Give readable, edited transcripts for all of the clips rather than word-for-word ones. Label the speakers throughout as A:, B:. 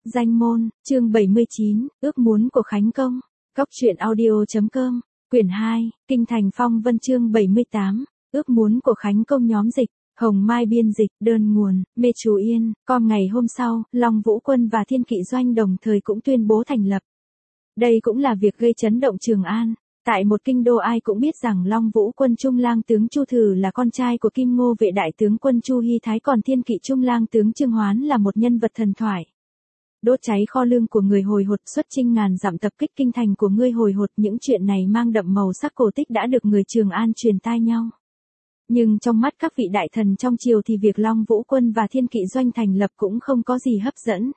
A: Danh môn, chương 79, ước muốn của Khánh Công. Cóc truyện audio.com, quyển 2, Kinh thành phong vân chương 78, ước muốn của Khánh Công nhóm dịch, Hồng Mai biên dịch, đơn nguồn, Mê Chú Yên. Com ngày hôm sau, Long Vũ Quân và Thiên Kỵ Doanh đồng thời cũng tuyên bố thành lập. Đây cũng là việc gây chấn động Trường An. Tại một kinh đô ai cũng biết rằng Long Vũ Quân Trung Lang tướng Chu Thử là con trai của Kim Ngô vệ đại tướng quân Chu Hi Thái, còn Thiên Kỵ Trung Lang tướng Trương Hoán là một nhân vật thần thoại. Đốt cháy kho lương của người hồi hột, xuất chinh ngàn dặm tập kích kinh thành của ngươi hồi hột, những chuyện này mang đậm màu sắc cổ tích đã được người Trường An truyền tai nhau. Nhưng trong mắt các vị đại thần trong triều thì việc Long Vũ Quân và Thiên Kỵ Doanh thành lập cũng không có gì hấp dẫn.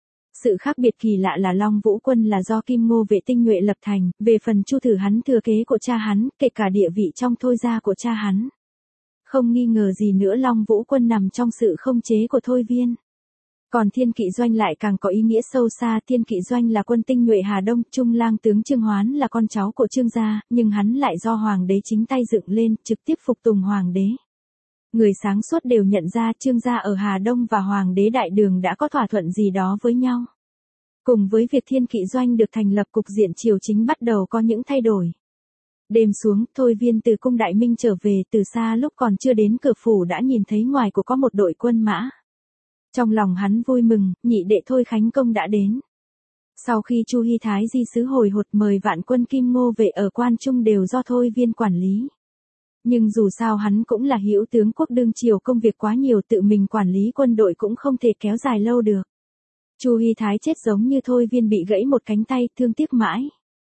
A: Sự khác biệt kỳ lạ là Long Vũ Quân là do Kim Ngô vệ tinh nhuệ lập thành, về phần Chu Thử hắn thừa kế của cha hắn, kể cả địa vị trong thôi gia của cha hắn. Không nghi ngờ gì nữa Long Vũ Quân nằm trong sự khống chế của Thôi Viên. Còn Thiên Kỵ Doanh lại càng có ý nghĩa sâu xa. Thiên Kỵ Doanh là quân tinh nhuệ Hà Đông, Trung Lang tướng Trương Hoán là con cháu của Trương gia, nhưng hắn lại do Hoàng đế chính tay dựng lên, trực tiếp phục tùng Hoàng đế. Người sáng suốt đều nhận ra Trương gia ở Hà Đông và Hoàng đế Đại Đường đã có thỏa thuận gì đó với nhau. Cùng với việc Thiên Kỵ Doanh được thành lập, cục diện triều chính bắt đầu có những thay đổi. Đêm xuống, Thôi Viên từ cung Đại Minh trở về, từ xa lúc còn chưa đến cửa phủ đã nhìn thấy ngoài của có một đội quân mã. Trong lòng hắn vui mừng, nhị đệ Thôi Khánh Công đã đến. Sau khi Chu Hi Thái di sứ hồi hột mời vạn quân Kim Ngô vệ ở Quan Trung đều do Thôi Viên quản lý. Nhưng dù sao hắn cũng là hữu tướng quốc đương triều, công việc quá nhiều, tự mình quản lý quân đội cũng không thể kéo dài lâu được. Chu Hi Thái chết giống như Thôi Viên bị gãy một cánh tay, thương tiếc mãi.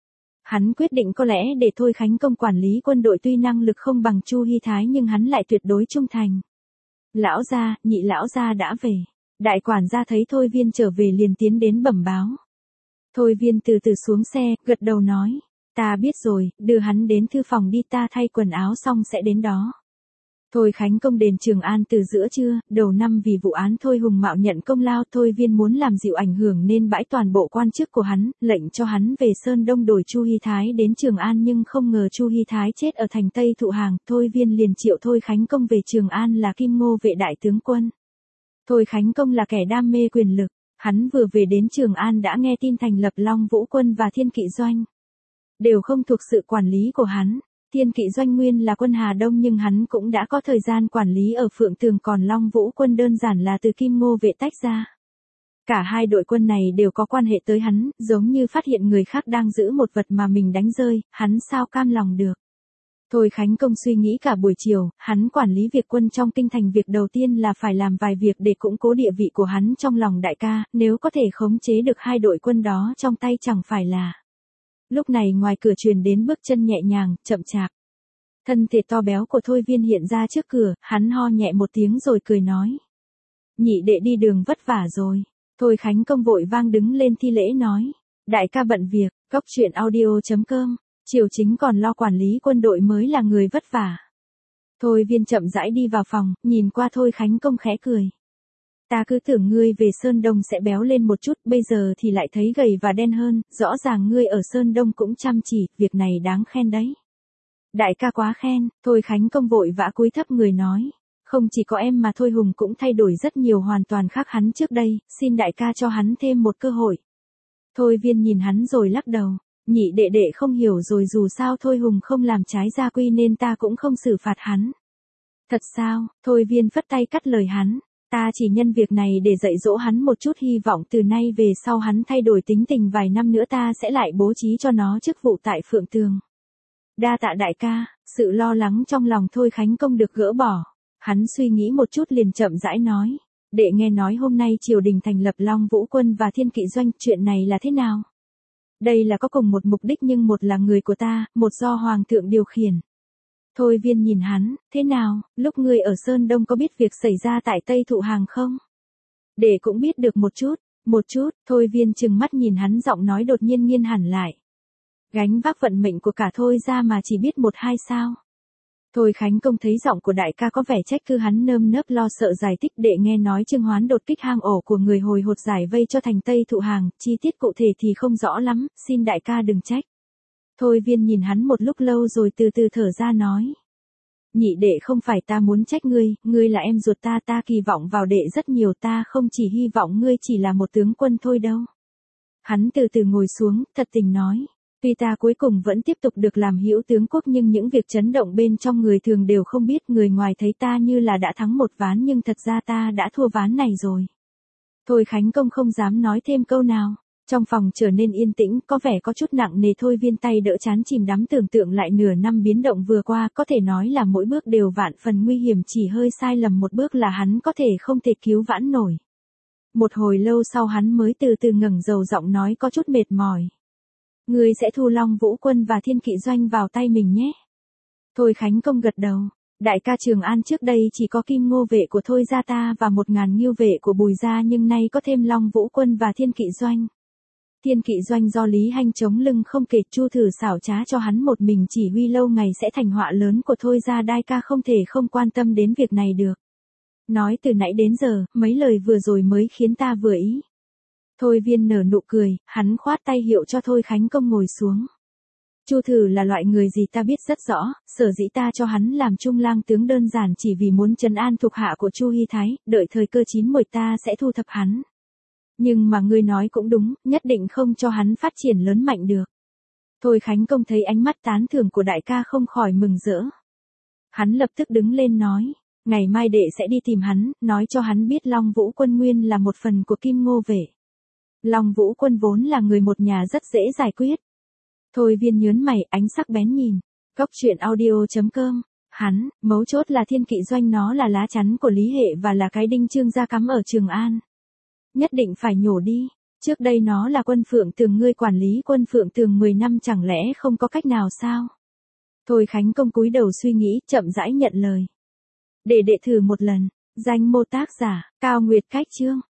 A: Hắn quyết định có lẽ để Thôi Khánh Công quản lý quân đội, tuy năng lực không bằng Chu Hi Thái nhưng hắn lại tuyệt đối trung thành. Lão gia, nhị lão gia đã về. Đại quản gia thấy Thôi Viên trở về liền tiến đến bẩm báo. Thôi Viên từ từ xuống xe, gật đầu nói. Ta biết rồi, đưa hắn đến thư phòng đi, ta thay quần áo xong sẽ đến đó. Thôi Khánh Công đền Trường An từ giữa trưa, đầu năm vì vụ án Thôi Hùng Mạo nhận công lao, Thôi Viên muốn làm dịu ảnh hưởng nên bãi toàn bộ quan chức của hắn, lệnh cho hắn về Sơn Đông đổi Chu Hi Thái đến Trường An, nhưng không ngờ Chu Hi Thái chết ở thành Tây Thụ Hàng, Thôi Viên liền triệu Thôi Khánh Công về Trường An là Kim Ngô vệ đại tướng quân. Thôi Khánh Công là kẻ đam mê quyền lực, hắn vừa về đến Trường An đã nghe tin thành lập Long Vũ Quân và Thiên Kỵ Doanh. Đều không thuộc sự quản lý của hắn. Thiên Kỵ Doanh nguyên là quân Hà Đông nhưng hắn cũng đã có thời gian quản lý ở Phượng Tường, còn Long Vũ Quân đơn giản là từ Kim Ngô vệ tách ra. Cả hai đội quân này đều có quan hệ tới hắn, giống như phát hiện người khác đang giữ một vật mà mình đánh rơi, hắn sao cam lòng được. Thôi Khánh Công suy nghĩ cả buổi chiều, hắn quản lý việc quân trong kinh thành, việc đầu tiên là phải làm vài việc để củng cố địa vị của hắn trong lòng đại ca, nếu có thể khống chế được hai đội quân đó trong tay chẳng phải là. Lúc này ngoài cửa truyền đến bước chân nhẹ nhàng, chậm chạp. Thân thể to béo của Thôi Viên hiện ra trước cửa, hắn ho nhẹ một tiếng rồi cười nói. Nhị đệ đi đường vất vả rồi. Thôi Khánh Công vội vang đứng lên thi lễ nói. Đại ca bận việc, Cóc truyện audio.com, triều chính còn lo quản lý quân đội mới là người vất vả. Thôi Viên chậm rãi đi vào phòng, nhìn qua Thôi Khánh Công khẽ cười. Ta cứ tưởng ngươi về Sơn Đông sẽ béo lên một chút, bây giờ thì lại thấy gầy và đen hơn, rõ ràng ngươi ở Sơn Đông cũng chăm chỉ, việc này đáng khen đấy. Đại ca quá khen. Thôi Khánh Công vội vã cúi thấp người nói. Không chỉ có em mà Thôi Hùng cũng thay đổi rất nhiều, hoàn toàn khác hắn trước đây, xin đại ca cho hắn thêm một cơ hội. Thôi Viên nhìn hắn rồi lắc đầu. Nhị đệ đệ không hiểu rồi, dù sao Thôi Hùng không làm trái gia quy nên ta cũng không xử phạt hắn. Thật sao? Thôi Viên phất tay cắt lời hắn. Ta chỉ nhân việc này để dạy dỗ hắn một chút, hy vọng từ nay về sau hắn thay đổi tính tình, vài năm nữa ta sẽ lại bố trí cho nó chức vụ tại Phượng Tường. Đa tạ đại ca. Sự lo lắng trong lòng Thôi Khánh Công được gỡ bỏ. Hắn suy nghĩ một chút liền chậm rãi nói. Đệ nghe nói hôm nay triều đình thành lập Long Vũ Quân và Thiên Kỵ Doanh, chuyện này là thế nào? Đây là có cùng một mục đích nhưng một là người của ta, một do Hoàng thượng điều khiển. Thôi Viên nhìn hắn, thế nào, lúc ngươi ở Sơn Đông có biết việc xảy ra tại Tây Thụ Hàng không? Đệ cũng biết được một chút, Thôi Viên trừng mắt nhìn hắn, giọng nói đột nhiên nghiêng hẳn lại. Gánh vác vận mệnh của cả Thôi ra mà chỉ biết một hai sao? Thôi Khánh Công thấy giọng của đại ca có vẻ trách cứ, hắn nơm nớp lo sợ giải thích. Đệ nghe nói Trương Hoán đột kích hang ổ của người hồi hột, giải vây cho thành Tây Thụ Hàng, chi tiết cụ thể thì không rõ lắm, xin đại ca đừng trách. Thôi Viên nhìn hắn một lúc lâu rồi từ từ thở ra nói. Nhị đệ không phải ta muốn trách ngươi, ngươi là em ruột ta, ta kỳ vọng vào đệ rất nhiều, ta không chỉ hy vọng ngươi chỉ là một tướng quân thôi đâu. Hắn từ từ ngồi xuống, thật tình nói. Tuy ta cuối cùng vẫn tiếp tục được làm hữu tướng quốc nhưng những việc chấn động bên trong người thường đều không biết, người ngoài thấy ta như là đã thắng một ván nhưng thật ra ta đã thua ván này rồi. Thôi Khánh Công không dám nói thêm câu nào. Trong phòng trở nên yên tĩnh, có vẻ có chút nặng nề. Thôi Viên tay đỡ trán chìm đắm tưởng tượng lại nửa năm biến động vừa qua, có thể nói là mỗi bước đều vạn phần nguy hiểm, chỉ hơi sai lầm một bước là hắn có thể không thể cứu vãn nổi. Một hồi lâu sau hắn mới từ từ ngẩng đầu, giọng nói có chút mệt mỏi. Ngươi sẽ thu Long Vũ Quân và Thiên Kỵ Doanh vào tay mình nhé. Thôi Khánh Công gật đầu. Đại ca Trường An trước đây chỉ có Kim Ngô vệ của Thôi gia ta và 1000 Ngưu vệ của Bùi gia, nhưng nay có thêm Long Vũ Quân và Thiên Kỵ Doanh. Thiên Kỵ Doanh do Lý Hanh chống lưng không kể, Chu Thử xảo trá cho hắn một mình chỉ huy lâu ngày sẽ thành họa lớn của Thôi gia, đại ca không thể không quan tâm đến việc này được. Nói từ nãy đến giờ, mấy lời vừa rồi mới khiến ta vừa ý. Thôi Viên nở nụ cười, hắn khoát tay hiệu cho Thôi Khánh Công ngồi xuống. Chu Thử là loại người gì ta biết rất rõ, sở dĩ ta cho hắn làm trung lang tướng đơn giản chỉ vì muốn trấn an thuộc hạ của Chu Hy Thái, đợi thời cơ chín muồi ta sẽ thu thập hắn. Nhưng mà ngươi nói cũng đúng, nhất định không cho hắn phát triển lớn mạnh được. Thôi Khánh Công thấy ánh mắt tán thưởng của đại ca không khỏi mừng rỡ. Hắn lập tức đứng lên nói, ngày mai đệ sẽ đi tìm hắn, nói cho hắn biết Long Vũ Quân nguyên là một phần của Kim Ngô vệ. Long Vũ Quân vốn là người một nhà rất dễ giải quyết. Thôi Viên nhớn mày, ánh sắc bén nhìn. Góc truyện audio.com. Hắn, mấu chốt là Thiên Kỵ Doanh, nó là lá chắn của Lý Hệ và là cái đinh Trương gia cắm ở Trường An. Nhất định phải nhổ đi. Trước đây nó là Quân Phượng Tường, ngươi quản lý Quân Phượng Tường 10 năm chẳng lẽ không có cách nào sao? Thôi Khánh Công cúi đầu suy nghĩ, chậm rãi nhận lời. Để đệ thử một lần. Danh mô tác giả, Cao Nguyệt Cách Chương.